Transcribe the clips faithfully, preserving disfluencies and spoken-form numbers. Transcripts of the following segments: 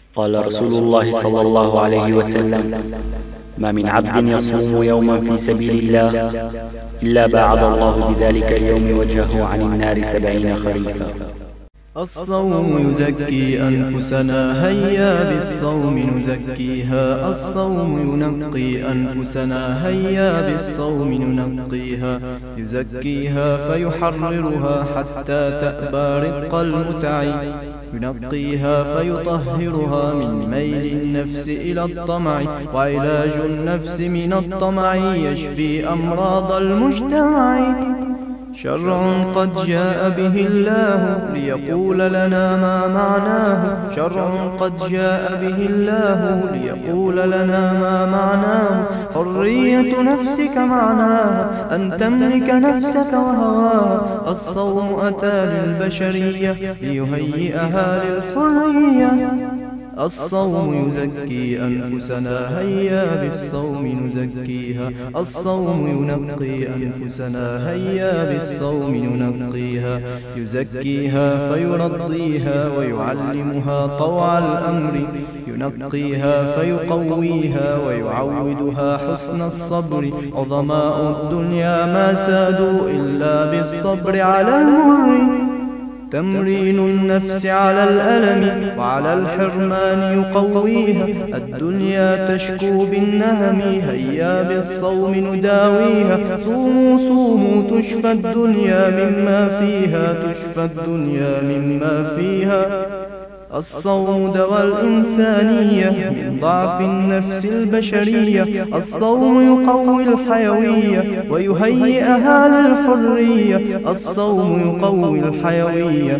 قال رسول الله صلى الله عليه وسلم: ما من عبد يصوم يوما في سبيل الله إلا باعد الله بذلك اليوم وجهه عن النار سبعين خريفا. الصوم يزكي أنفسنا، هيا بالصوم نزكيها. الصوم ينقي أنفسنا، هيا بالصوم ننقيها. يزكيها فيحررها حتى تأبى رق المتع، ينقيها فيطهرها من ميل النفس إلى الطمع. وعلاج النفس من الطمع يشفي أمراض المجتمع. شرع قد جاء به الله ليقول لنا ما معناه. شرع قد جاء به الله ليقول لنا ما معناه. حرية نفسك معناها أن تملك نفسك وهواها. الصوم أتى للبشرية ليهيئها للحرية. الصوم يزكي أنفسنا، هيا بالصوم نزكيها. الصوم ينقي أنفسنا، هيا بالصوم ننقيها. يزكيها فيرضيها ويعلمها طوع الأمر. ينقيها فيقويها ويعودها حسن الصبر. عظماء الدنيا ما سادوا إلا بالصبر على المر. تمرين النفس على الألم وعلى الحرمان يقويها. الدنيا تشكو بالنهم، هيا بالصوم نداويها. صوموا صوموا تشفى الدنيا مما فيها، تشفى الدنيا مما فيها. الصوم دواء الإنسانية من ضعف النفس البشرية. الصوم يقوي الحيوية ويهيئها للحرية. الصوم يقوي الحيوية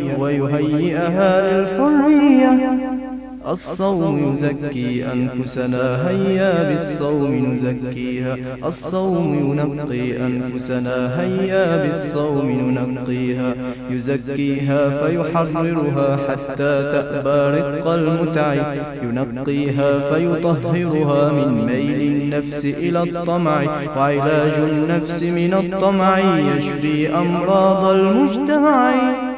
ويهيئها للحرية. الصوم يزكي أنفسنا، هيا بالصوم نزكيها. الصوم ينقي أنفسنا، هيا بالصوم ننقيها. يزكيها فيحررها حتى تأبى رق المتع. ينقيها فيطهرها من ميل النفس إلى الطمع. وعلاج النفس من الطمع يشفي أمراض المجتمع.